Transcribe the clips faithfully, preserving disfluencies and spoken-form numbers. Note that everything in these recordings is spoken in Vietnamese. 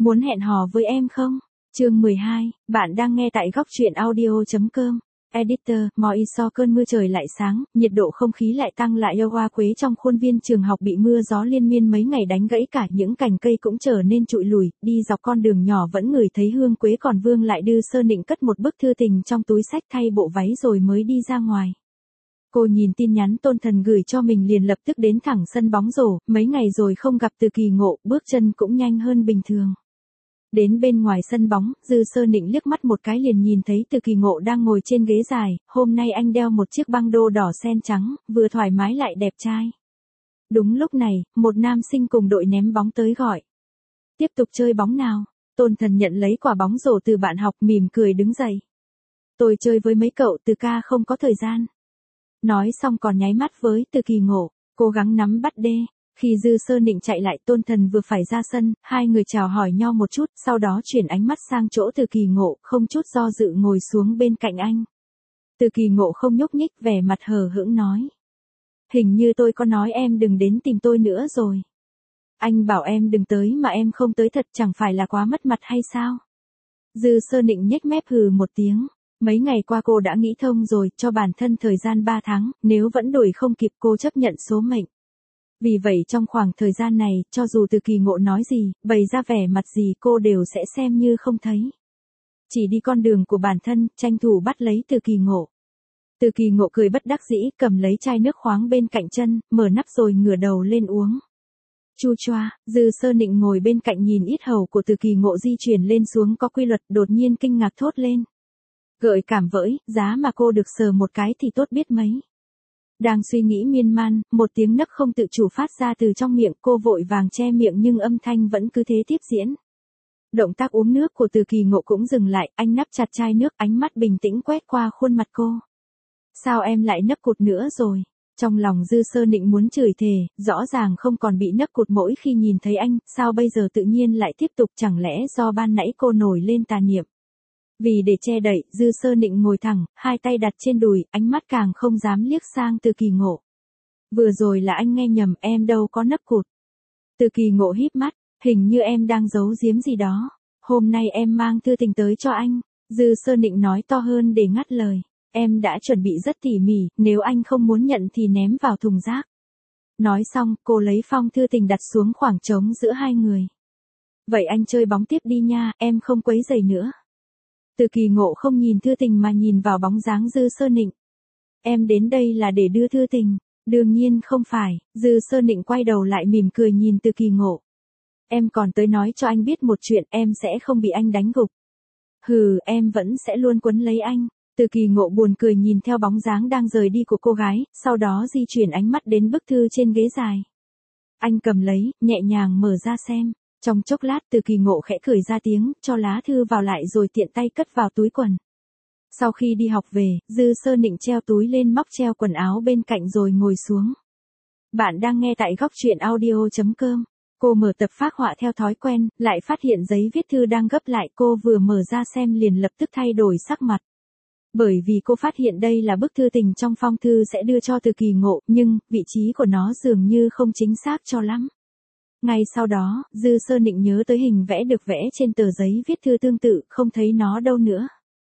Muốn hẹn hò với em không? Chương mười hai, bạn đang nghe tại góc truyện audio.com. Editor, mọi so cơn mưa trời lại sáng, nhiệt độ không khí lại tăng lại yêu hoa quế trong khuôn viên trường học bị mưa gió liên miên mấy ngày đánh gãy cả những cành cây cũng trở nên trụi lùi, đi dọc con đường nhỏ vẫn ngửi thấy hương quế còn Vương lại đưa Sơ Nịnh cất một bức thư tình trong túi xách thay bộ váy rồi mới đi ra ngoài. Cô nhìn tin nhắn Tôn Thần gửi cho mình liền lập tức đến thẳng sân bóng rổ, mấy ngày rồi không gặp Từ Kỳ Ngộ, bước chân cũng nhanh hơn bình thường. Đến bên ngoài sân bóng, Dư Sơ Nịnh liếc mắt một cái liền nhìn thấy Từ Kỳ Ngộ đang ngồi trên ghế dài, hôm nay anh đeo một chiếc băng đô đỏ sen trắng, vừa thoải mái lại đẹp trai. Đúng lúc này, một nam sinh cùng đội ném bóng tới gọi. Tiếp tục chơi bóng nào? Tôn Thần nhận lấy quả bóng rổ từ bạn học mỉm cười đứng dậy. Tôi chơi với mấy cậu Từ ca không có thời gian. Nói xong còn nháy mắt với Từ Kỳ Ngộ, cố gắng nắm bắt đê. Khi Dư Sơ Nịnh chạy lại Tôn Thần vừa phải ra sân, hai người chào hỏi nhau một chút, sau đó chuyển ánh mắt sang chỗ Từ Kỳ Ngộ, không chút do dự ngồi xuống bên cạnh anh. Từ Kỳ Ngộ không nhúc nhích, vẻ mặt hờ hững nói. Hình như tôi có nói em đừng đến tìm tôi nữa rồi. Anh bảo em đừng tới mà em không tới thật chẳng phải là quá mất mặt hay sao? Dư Sơ Nịnh nhếch mép hừ một tiếng. Mấy ngày qua cô đã nghĩ thông rồi, cho bản thân thời gian ba tháng, nếu vẫn đuổi không kịp cô chấp nhận số mệnh. Vì vậy trong khoảng thời gian này, cho dù Từ Kỳ Ngộ nói gì, bày ra vẻ mặt gì cô đều sẽ xem như không thấy. Chỉ đi con đường của bản thân, tranh thủ bắt lấy Từ Kỳ Ngộ. Từ Kỳ Ngộ cười bất đắc dĩ, cầm lấy chai nước khoáng bên cạnh chân, mở nắp rồi ngửa đầu lên uống. Chu choa, Dư Sơ Nịnh ngồi bên cạnh nhìn yết hầu của Từ Kỳ Ngộ di chuyển lên xuống có quy luật, đột nhiên kinh ngạc thốt lên. Gợi cảm vỡi, giá mà cô được sờ một cái thì tốt biết mấy. Đang suy nghĩ miên man, một tiếng nấc không tự chủ phát ra từ trong miệng, cô vội vàng che miệng nhưng âm thanh vẫn cứ thế tiếp diễn. Động tác uống nước của Từ Kỳ Ngộ cũng dừng lại, anh nắp chặt chai nước, ánh mắt bình tĩnh quét qua khuôn mặt cô. Sao em lại nấc cụt nữa rồi? Trong lòng Dư Sơ Nịnh muốn chửi thề, rõ ràng không còn bị nấc cụt mỗi khi nhìn thấy anh, sao bây giờ tự nhiên lại tiếp tục, chẳng lẽ do ban nãy cô nổi lên tà niệm? Vì để che đậy, Dư Sơ Nịnh ngồi thẳng, hai tay đặt trên đùi, ánh mắt càng không dám liếc sang Từ Kỳ Ngộ. Vừa rồi là anh nghe nhầm, em đâu có nấc cụt. Từ Kỳ Ngộ híp mắt, hình như em đang giấu giếm gì đó. Hôm nay em mang thư tình tới cho anh. Dư Sơ Nịnh nói to hơn để ngắt lời. Em đã chuẩn bị rất tỉ mỉ, nếu anh không muốn nhận thì ném vào thùng rác. Nói xong, cô lấy phong thư tình đặt xuống khoảng trống giữa hai người. Vậy anh chơi bóng tiếp đi nha, em không quấy rầy nữa. Từ Kỳ Ngộ không nhìn thư tình mà nhìn vào bóng dáng Dư Sơ Nịnh. Em đến đây là để đưa thư tình. Đương nhiên không phải, Dư Sơ Nịnh quay đầu lại mỉm cười nhìn Từ Kỳ Ngộ. Em còn tới nói cho anh biết một chuyện, em sẽ không bị anh đánh gục. Hừ, em vẫn sẽ luôn quấn lấy anh. Từ Kỳ Ngộ buồn cười nhìn theo bóng dáng đang rời đi của cô gái, sau đó di chuyển ánh mắt đến bức thư trên ghế dài. Anh cầm lấy, nhẹ nhàng mở ra xem. Trong chốc lát Từ Kỳ Ngộ khẽ cười ra tiếng, cho lá thư vào lại rồi tiện tay cất vào túi quần. Sau khi đi học về, Dư Sơ Nịnh treo túi lên móc treo quần áo bên cạnh rồi ngồi xuống. Bạn đang nghe tại góc truyện audio.com. Cô mở tập phác họa theo thói quen, lại phát hiện giấy viết thư đang gấp lại, cô vừa mở ra xem liền lập tức thay đổi sắc mặt. Bởi vì cô phát hiện đây là bức thư tình trong phong thư sẽ đưa cho Từ Kỳ Ngộ, nhưng vị trí của nó dường như không chính xác cho lắm. Ngay sau đó, Dư Sơ Nịnh nhớ tới hình vẽ được vẽ trên tờ giấy viết thư tương tự, không thấy nó đâu nữa.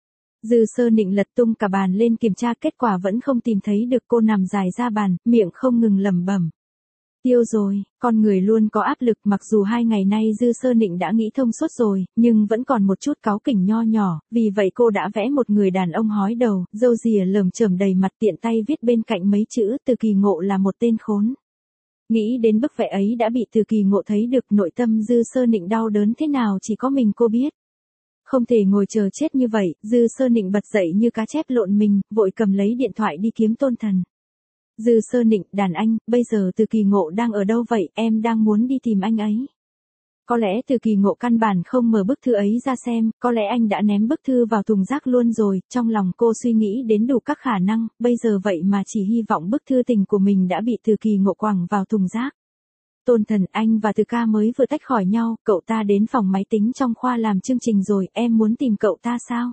Dư Sơ Nịnh lật tung cả bàn lên kiểm tra, kết quả vẫn không tìm thấy được, cô nằm dài ra bàn, miệng không ngừng lẩm bẩm. Tiêu rồi, con người luôn có áp lực, mặc dù hai ngày nay Dư Sơ Nịnh đã nghĩ thông suốt rồi, nhưng vẫn còn một chút cáu kỉnh nho nhỏ, vì vậy cô đã vẽ một người đàn ông hói đầu, râu rìa lởm chởm đầy mặt, tiện tay viết bên cạnh mấy chữ Từ Kỳ Ngộ là một tên khốn. Nghĩ đến bức vẽ ấy đã bị Từ Kỳ Ngộ thấy được, nội tâm Dư Sơ Nịnh đau đớn thế nào chỉ có mình cô biết. Không thể ngồi chờ chết như vậy, Dư Sơ Nịnh bật dậy như cá chép lộn mình, vội cầm lấy điện thoại đi kiếm Tôn Thần. Dư Sơ Nịnh, đàn anh, bây giờ Từ Kỳ Ngộ đang ở đâu vậy, em đang muốn đi tìm anh ấy. Có lẽ Từ Kỳ Ngộ căn bản không mở bức thư ấy ra xem, có lẽ anh đã ném bức thư vào thùng rác luôn rồi, trong lòng cô suy nghĩ đến đủ các khả năng, bây giờ vậy mà chỉ hy vọng bức thư tình của mình đã bị Từ Kỳ Ngộ quẳng vào thùng rác. Tôn Thần, anh và Từ ca mới vừa tách khỏi nhau, cậu ta đến phòng máy tính trong khoa làm chương trình rồi, em muốn tìm cậu ta sao?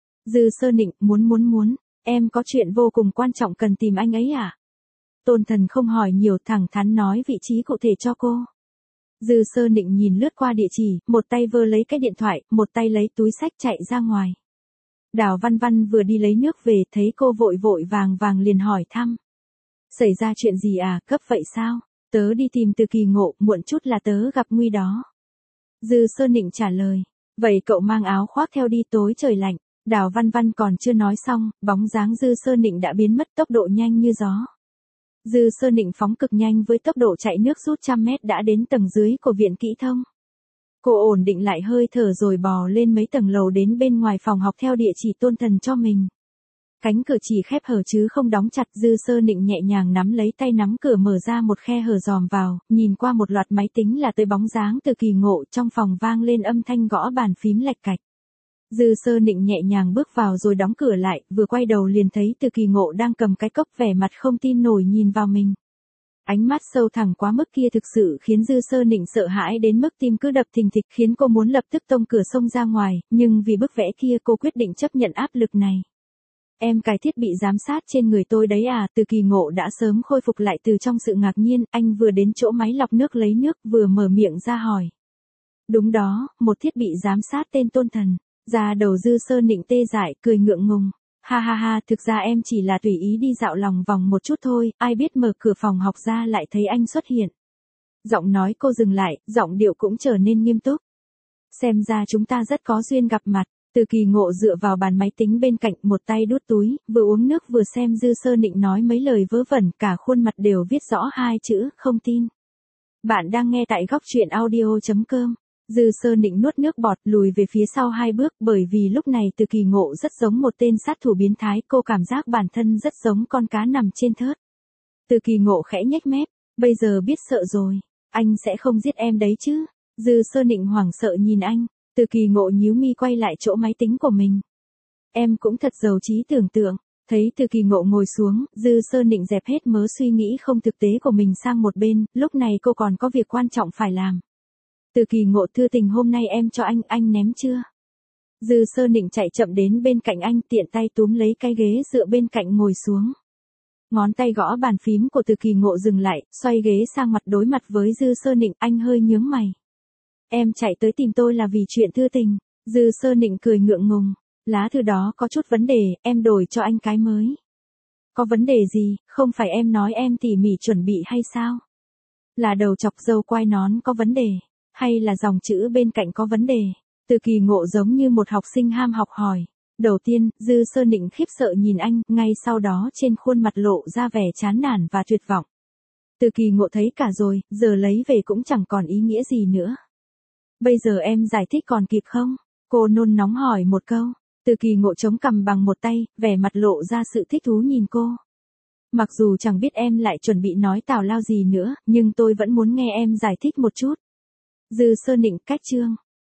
Dư Sơ Nịnh, muốn muốn muốn, em có chuyện vô cùng quan trọng cần tìm anh ấy à? Tôn Thần không hỏi nhiều, thẳng thắn nói vị trí cụ thể cho cô. Dư Sơ Nịnh nhìn lướt qua địa chỉ, một tay vơ lấy cái điện thoại, một tay lấy túi xách chạy ra ngoài. Đào Văn Văn vừa đi lấy nước về, thấy cô vội vội vàng vàng liền hỏi thăm. Xảy ra chuyện gì à, cấp vậy sao? Tớ đi tìm Từ Kỳ Ngộ, muộn chút là tớ gặp nguy đó. Dư Sơ Nịnh trả lời. Vậy cậu mang áo khoác theo đi, tối trời lạnh. Đào Văn Văn còn chưa nói xong, bóng dáng Dư Sơ Nịnh đã biến mất tốc độ nhanh như gió. Dư Sơ Nịnh phóng cực nhanh với tốc độ chạy nước rút trăm mét đã đến tầng dưới của viện kỹ thông. Cô ổn định lại hơi thở rồi bò lên mấy tầng lầu đến bên ngoài phòng học theo địa chỉ Tôn Thần cho mình. Cánh cửa chỉ khép hở chứ không đóng chặt. Dư Sơ Nịnh nhẹ nhàng nắm lấy tay nắm cửa mở ra một khe hở dòm vào, nhìn qua một loạt máy tính là tới bóng dáng Từ Kỳ Ngộ. Trong phòng vang lên âm thanh gõ bàn phím lạch cạch. Dư Sơ Nịnh nhẹ nhàng bước vào rồi đóng cửa lại, vừa quay đầu liền thấy Từ Kỳ Ngộ đang cầm cái cốc vẻ mặt không tin nổi nhìn vào mình. Ánh mắt sâu thẳm quá mức kia thực sự khiến Dư Sơ Nịnh sợ hãi đến mức tim cứ đập thình thịch, khiến cô muốn lập tức tông cửa xông ra ngoài, nhưng vì bức vẽ kia cô quyết định chấp nhận áp lực này. Em cài thiết bị giám sát trên người tôi đấy à? Từ Kỳ Ngộ đã sớm khôi phục lại từ trong sự ngạc nhiên, anh vừa đến chỗ máy lọc nước lấy nước vừa mở miệng ra hỏi. Đúng đó, một thiết bị giám sát tên Tôn Thần. Da đầu Dư Sơ Nịnh tê dại, cười ngượng ngùng. Ha ha ha, thực ra em chỉ là tùy ý đi dạo lòng vòng một chút thôi, ai biết mở cửa phòng học ra lại thấy anh xuất hiện. Giọng nói cô dừng lại, giọng điệu cũng trở nên nghiêm túc. Xem ra chúng ta rất có duyên gặp mặt. Từ Kỳ Ngộ dựa vào bàn máy tính bên cạnh, một tay đút túi, vừa uống nước vừa xem Dư Sơ Nịnh nói mấy lời vớ vẩn, cả khuôn mặt đều viết rõ hai chữ, không tin. Bạn đang nghe tại góc truyện audio chấm com. Dư Sơ Nịnh nuốt nước bọt, lùi về phía sau hai bước, bởi vì lúc này Từ Kỳ Ngộ rất giống một tên sát thủ biến thái, cô cảm giác bản thân rất giống con cá nằm trên thớt. Từ Kỳ Ngộ khẽ nhếch mép, bây giờ biết sợ rồi, anh sẽ không giết em đấy chứ? Dư Sơ Nịnh hoảng sợ nhìn anh. Từ Kỳ Ngộ nhíu mi quay lại chỗ máy tính của mình. Em cũng thật giàu trí tưởng tượng. Thấy Từ Kỳ Ngộ ngồi xuống, Dư Sơ Nịnh dẹp hết mớ suy nghĩ không thực tế của mình sang một bên, lúc này cô còn có việc quan trọng phải làm. Từ Kỳ Ngộ thư tình, hôm nay em cho anh, anh ném chưa? Dư Sơ Nịnh chạy chậm đến bên cạnh anh, tiện tay túm lấy cái ghế dựa bên cạnh ngồi xuống. Ngón tay gõ bàn phím của Từ Kỳ Ngộ dừng lại, xoay ghế sang mặt đối mặt với Dư Sơ Nịnh, anh hơi nhướng mày. Em chạy tới tìm tôi là vì chuyện thư tình. Dư Sơ Nịnh cười ngượng ngùng. Lá thư đó có chút vấn đề, em đổi cho anh cái mới. Có vấn đề gì, không phải em nói em tỉ mỉ chuẩn bị hay sao? Là đầu chọc râu quai nón có vấn đề, hay là dòng chữ bên cạnh có vấn đề? Từ Kỳ Ngộ giống như một học sinh ham học hỏi. Đầu tiên, Dư Sơ Nịnh khiếp sợ nhìn anh, ngay sau đó trên khuôn mặt lộ ra vẻ chán nản và tuyệt vọng. Từ Kỳ Ngộ thấy cả rồi, giờ lấy về cũng chẳng còn ý nghĩa gì nữa. Bây giờ em giải thích còn kịp không? Cô nôn nóng hỏi một câu. Từ Kỳ Ngộ chống cằm bằng một tay, vẻ mặt lộ ra sự thích thú nhìn cô. Mặc dù chẳng biết em lại chuẩn bị nói tào lao gì nữa, nhưng tôi vẫn muốn nghe em giải thích một chút. Dư Sơ Nịnh cách chương.